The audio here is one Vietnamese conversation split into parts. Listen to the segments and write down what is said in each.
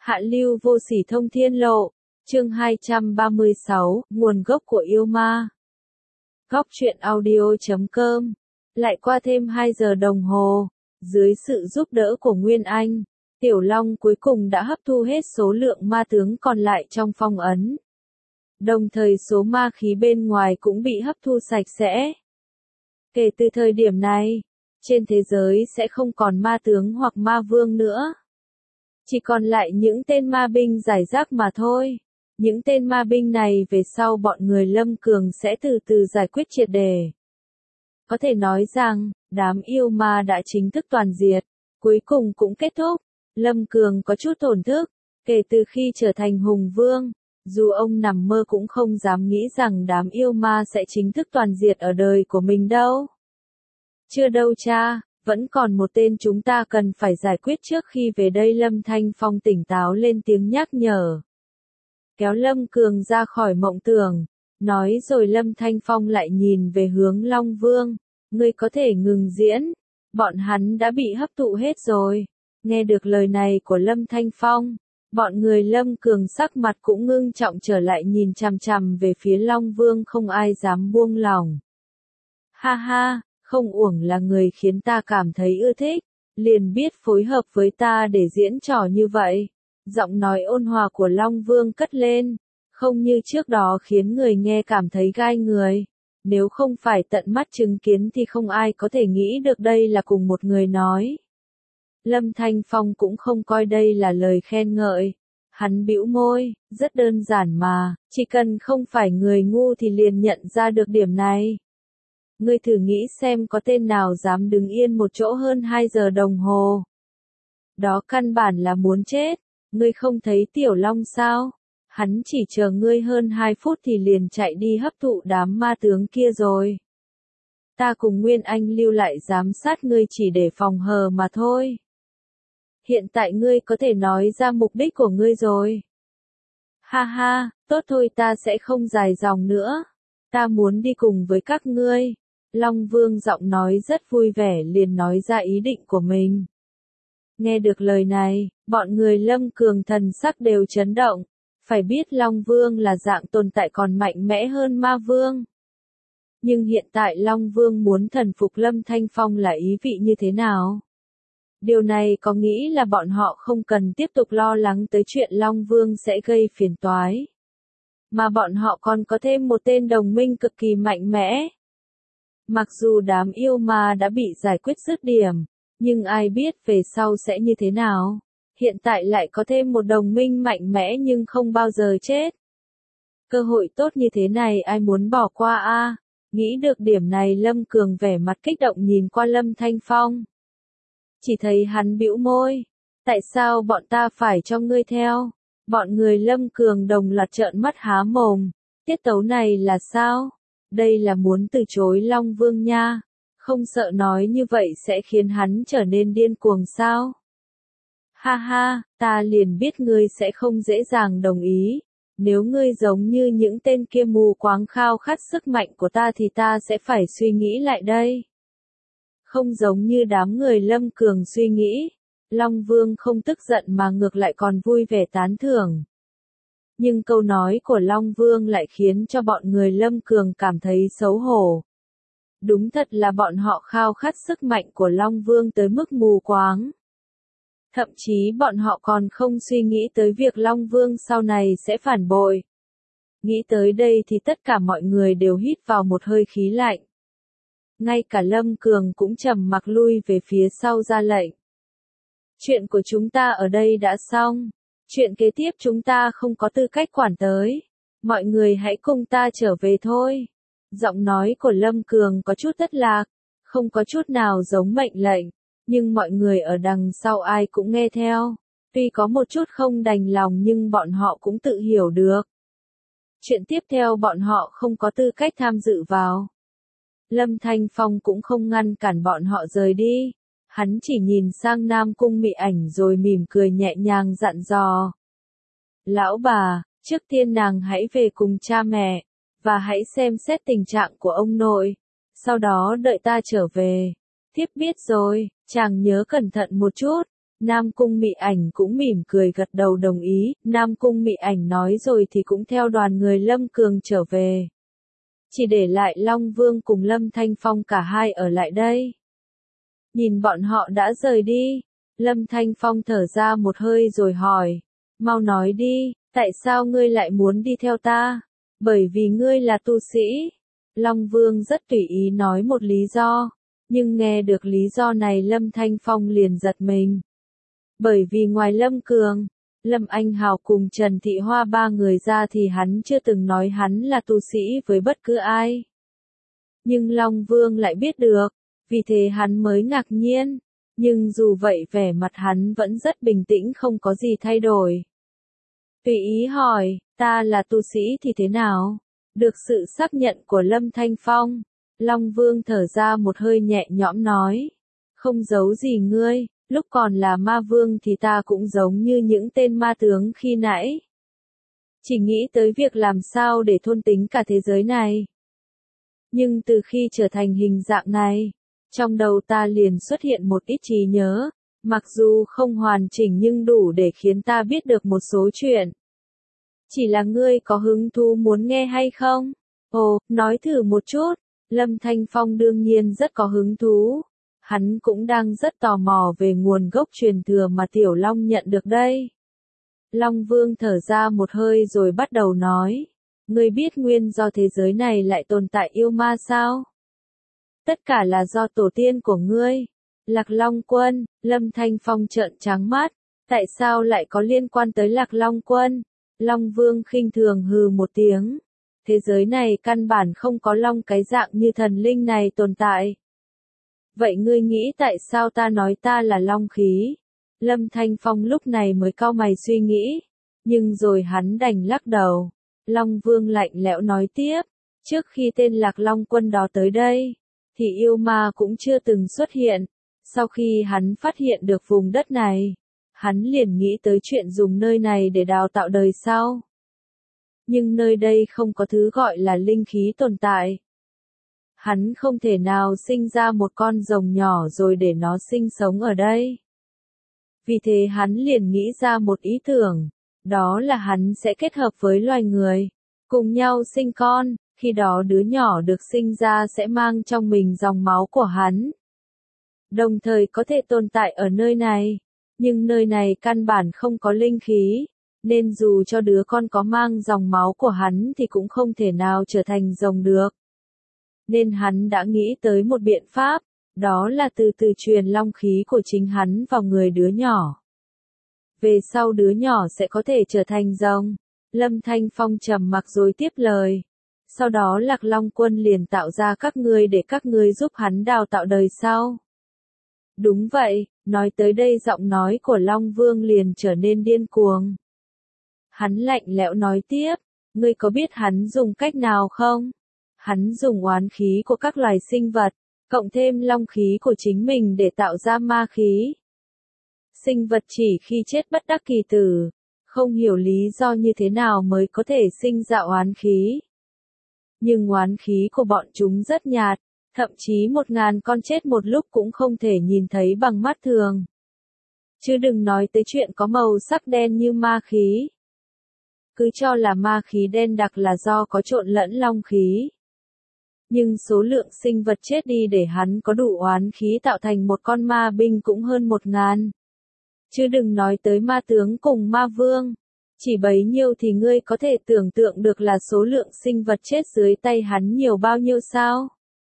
Hạ lưu vô sỉ thông thiên lộ, chương 236, nguồn gốc của yêu ma. Góc truyện audio.com. Lại qua thêm 2 giờ đồng hồ, dưới sự giúp đỡ của Nguyên Anh, Tiểu Long cuối cùng đã hấp thu hết số lượng ma tướng còn lại trong phong ấn. Đồng thời số ma khí bên ngoài cũng bị hấp thu sạch sẽ. Kể từ thời điểm này, trên thế giới sẽ không còn ma tướng hoặc ma vương nữa. Chỉ còn lại những tên ma binh rải rác mà thôi. Những tên ma binh này về sau bọn người Lâm Cường sẽ từ từ giải quyết triệt đề. Có thể nói rằng, đám yêu ma đã chính thức toàn diệt, cuối cùng cũng kết thúc. Lâm Cường có chút thổn thức, kể từ khi trở thành hùng vương, dù ông nằm mơ cũng không dám nghĩ rằng đám yêu ma sẽ chính thức toàn diệt ở đời của mình đâu. Chưa đâu cha, vẫn còn một tên chúng ta cần phải giải quyết trước khi về đây. Lâm Thanh Phong tỉnh táo lên tiếng nhắc nhở. Kéo Lâm Cường ra khỏi mộng tưởng, nói rồi Lâm Thanh Phong lại nhìn về hướng Long Vương. Ngươi có thể ngừng diễn, bọn hắn đã bị hấp thụ hết rồi. Nghe được lời này của Lâm Thanh Phong, bọn người Lâm Cường sắc mặt cũng ngưng trọng trở lại nhìn chằm chằm về phía Long Vương, không ai dám buông lỏng. Ha ha, không uổng là người khiến ta cảm thấy ưa thích, liền biết phối hợp với ta để diễn trò như vậy. Giọng nói ôn hòa của Long Vương cất lên, không như trước đó khiến người nghe cảm thấy gai người. Nếu không phải tận mắt chứng kiến thì không ai có thể nghĩ được đây là cùng một người nói. Lâm Thanh Phong cũng không coi đây là lời khen ngợi. Hắn bĩu môi, rất đơn giản mà, chỉ cần không phải người ngu thì liền nhận ra được điểm này. Ngươi thử nghĩ xem có tên nào dám đứng yên một chỗ hơn 2 giờ đồng hồ. Đó căn bản là muốn chết. Ngươi không thấy Tiểu Long sao? Hắn chỉ chờ ngươi hơn 2 phút thì liền chạy đi hấp thụ đám ma tướng kia rồi. Ta cùng Nguyên Anh lưu lại giám sát ngươi chỉ để phòng hờ mà thôi. Hiện tại ngươi có thể nói ra mục đích của ngươi rồi. Ha ha, tốt thôi, ta sẽ không dài dòng nữa. Ta muốn đi cùng với các ngươi. Long Vương giọng nói rất vui vẻ liền nói ra ý định của mình. Nghe được lời này, bọn người Lâm Cường thần sắc đều chấn động. Phải biết Long Vương là dạng tồn tại còn mạnh mẽ hơn ma vương. Nhưng hiện tại Long Vương muốn thần phục Lâm Thanh Phong là ý vị như thế nào? Điều này có nghĩ là bọn họ không cần tiếp tục lo lắng tới chuyện Long Vương sẽ gây phiền toái. Mà bọn họ còn có thêm một tên đồng minh cực kỳ mạnh mẽ. Mặc dù đám yêu ma đã bị giải quyết dứt điểm, nhưng ai biết về sau sẽ như thế nào. Hiện tại lại có thêm một đồng minh mạnh mẽ nhưng không bao giờ chết. Cơ hội tốt như thế này ai muốn bỏ qua a? Nghĩ được điểm này Lâm Cường vẻ mặt kích động nhìn qua Lâm Thanh Phong. Chỉ thấy hắn bĩu môi. Tại sao bọn ta phải cho ngươi theo? Bọn người Lâm Cường đồng loạt trợn mắt há mồm. Tiết tấu này là sao? Đây là muốn từ chối Long Vương nha. Không sợ nói như vậy sẽ khiến hắn trở nên điên cuồng sao? Ha ha, ta liền biết ngươi sẽ không dễ dàng đồng ý. Nếu ngươi giống như những tên kia mù quáng khao khát sức mạnh của ta thì ta sẽ phải suy nghĩ lại đây. Không giống như đám người Lâm Cường suy nghĩ. Long Vương không tức giận mà ngược lại còn vui vẻ tán thưởng. Nhưng câu nói của Long Vương lại khiến cho bọn người Lâm Cường cảm thấy xấu hổ. Đúng thật là bọn họ khao khát sức mạnh của Long Vương tới mức mù quáng. Thậm chí bọn họ còn không suy nghĩ tới việc Long Vương sau này sẽ phản bội. Nghĩ tới đây thì tất cả mọi người đều hít vào một hơi khí lạnh. Ngay cả Lâm Cường cũng trầm mặc lui về phía sau ra lệnh. Chuyện của chúng ta ở đây đã xong. Chuyện kế tiếp chúng ta không có tư cách quản tới. Mọi người hãy cùng ta trở về thôi. Giọng nói của Lâm Cường có chút thất lạc, không có chút nào giống mệnh lệnh. Nhưng mọi người ở đằng sau ai cũng nghe theo. Tuy có một chút không đành lòng nhưng bọn họ cũng tự hiểu được. Chuyện tiếp theo bọn họ không có tư cách tham dự vào. Lâm Thanh Phong cũng không ngăn cản bọn họ rời đi. Hắn chỉ nhìn sang Nam Cung Mị Ảnh rồi mỉm cười nhẹ nhàng dặn dò. Lão bà, trước tiên nàng hãy về cùng cha mẹ, và hãy xem xét tình trạng của ông nội. Sau đó đợi ta trở về. Thiếp biết rồi, chàng nhớ cẩn thận một chút. Nam Cung Mị Ảnh cũng mỉm cười gật đầu đồng ý, Nam Cung Mị Ảnh nói rồi thì cũng theo đoàn người Lâm Cường trở về. Chỉ để lại Long Vương cùng Lâm Thanh Phong cả hai ở lại đây. Nhìn bọn họ đã rời đi, Lâm Thanh Phong thở ra một hơi rồi hỏi, mau nói đi, tại sao ngươi lại muốn đi theo ta? Bởi vì ngươi là tu sĩ. Long Vương rất tùy ý nói một lý do, nhưng nghe được lý do này Lâm Thanh Phong liền giật mình. Bởi vì ngoài Lâm Cường, Lâm Anh Hào cùng Trần Thị Hoa ba người ra thì hắn chưa từng nói hắn là tu sĩ với bất cứ ai. Nhưng Long Vương lại biết được, vì thế hắn mới ngạc nhiên, nhưng dù vậy vẻ mặt hắn vẫn rất bình tĩnh không có gì thay đổi. Tùy ý hỏi, ta là tu sĩ thì thế nào? Được sự xác nhận của Lâm Thanh Phong, Long Vương thở ra một hơi nhẹ nhõm nói, không giấu gì ngươi, lúc còn là ma vương thì ta cũng giống như những tên ma tướng khi nãy. Chỉ nghĩ tới việc làm sao để thôn tính cả thế giới này. Nhưng từ khi trở thành hình dạng này, trong đầu ta liền xuất hiện một ít trí nhớ, mặc dù không hoàn chỉnh nhưng đủ để khiến ta biết được một số chuyện. Chỉ là ngươi có hứng thú muốn nghe hay không? Ồ, nói thử một chút. Lâm Thanh Phong đương nhiên rất có hứng thú. Hắn cũng đang rất tò mò về nguồn gốc truyền thừa mà Tiểu Long nhận được đây. Long Vương thở ra một hơi rồi bắt đầu nói. Ngươi biết nguyên do thế giới này lại tồn tại yêu ma sao? Tất cả là do tổ tiên của ngươi. Lạc Long Quân, Lâm Thanh Phong trợn trắng mắt. Tại sao lại có liên quan tới Lạc Long Quân? Long Vương khinh thường hừ một tiếng. Thế giới này căn bản không có long cái dạng như thần linh này tồn tại. Vậy ngươi nghĩ tại sao ta nói ta là long khí? Lâm Thanh Phong lúc này mới cau mày suy nghĩ. Nhưng rồi hắn đành lắc đầu. Long Vương lạnh lẽo nói tiếp. Trước khi tên Lạc Long Quân đó tới đây, thì yêu ma cũng chưa từng xuất hiện. Sau khi hắn phát hiện được vùng đất này, hắn liền nghĩ tới chuyện dùng nơi này để đào tạo đời sau. Nhưng nơi đây không có thứ gọi là linh khí tồn tại. Hắn không thể nào sinh ra một con rồng nhỏ rồi để nó sinh sống ở đây. Vì thế hắn liền nghĩ ra một ý tưởng, đó là hắn sẽ kết hợp với loài người, cùng nhau sinh con, khi đó đứa nhỏ được sinh ra sẽ mang trong mình dòng máu của hắn. Đồng thời có thể tồn tại ở nơi này, nhưng nơi này căn bản không có linh khí, nên dù cho đứa con có mang dòng máu của hắn thì cũng không thể nào trở thành rồng được. Nên hắn đã nghĩ tới một biện pháp, đó là từ từ truyền long khí của chính hắn vào người đứa nhỏ. Về sau đứa nhỏ sẽ có thể trở thành rồng. Lâm Thanh Phong trầm mặc rồi tiếp lời. Sau đó Lạc Long Quân liền tạo ra các ngươi để các ngươi giúp hắn đào tạo đời sau. Đúng vậy, nói tới đây giọng nói của Long Vương liền trở nên điên cuồng. Hắn lạnh lẽo nói tiếp, ngươi có biết hắn dùng cách nào không? Hắn dùng oán khí của các loài sinh vật, cộng thêm long khí của chính mình để tạo ra ma khí. Sinh vật chỉ khi chết bất đắc kỳ tử, không hiểu lý do như thế nào mới có thể sinh ra oán khí. Nhưng oán khí của bọn chúng rất nhạt, thậm chí 1000 con chết một lúc cũng không thể nhìn thấy bằng mắt thường. Chứ đừng nói tới chuyện có màu sắc đen như ma khí. Cứ cho là ma khí đen đặc là do có trộn lẫn long khí. Nhưng số lượng sinh vật chết đi để hắn có đủ oán khí tạo thành một con ma binh cũng hơn 1000. Chứ đừng nói tới ma tướng cùng ma vương. Chỉ bấy nhiêu thì ngươi có thể tưởng tượng được là số lượng sinh vật chết dưới tay hắn nhiều bao nhiêu sao?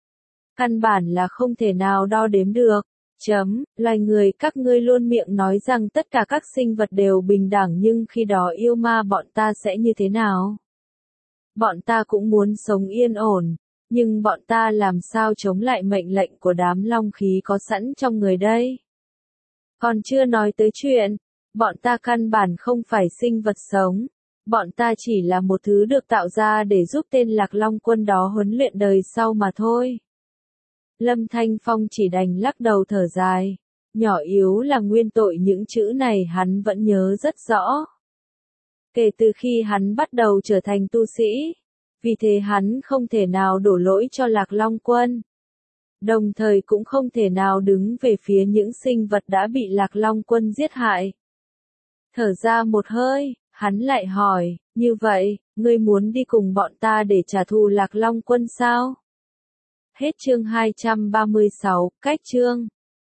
Căn bản là không thể nào đo đếm được. Loài người các ngươi luôn miệng nói rằng tất cả các sinh vật đều bình đẳng nhưng khi đó yêu ma bọn ta sẽ như thế nào? Bọn ta cũng muốn sống yên ổn, nhưng bọn ta làm sao chống lại mệnh lệnh của đám long khí có sẵn trong người đây? Còn chưa nói tới chuyện, bọn ta căn bản không phải sinh vật sống, bọn ta chỉ là một thứ được tạo ra để giúp tên Lạc Long Quân đó huấn luyện đời sau mà thôi. Lâm Thanh Phong chỉ đành lắc đầu thở dài, nhỏ yếu là nguyên tội những chữ này hắn vẫn nhớ rất rõ. Kể từ khi hắn bắt đầu trở thành tu sĩ, vì thế hắn không thể nào đổ lỗi cho Lạc Long Quân. đồng thời cũng không thể nào đứng về phía những sinh vật đã bị Lạc Long quân giết hại. Thở ra một hơi, hắn lại hỏi, như vậy, ngươi muốn đi cùng bọn ta để trả thù Lạc Long quân sao? Hết chương 236, cách chương.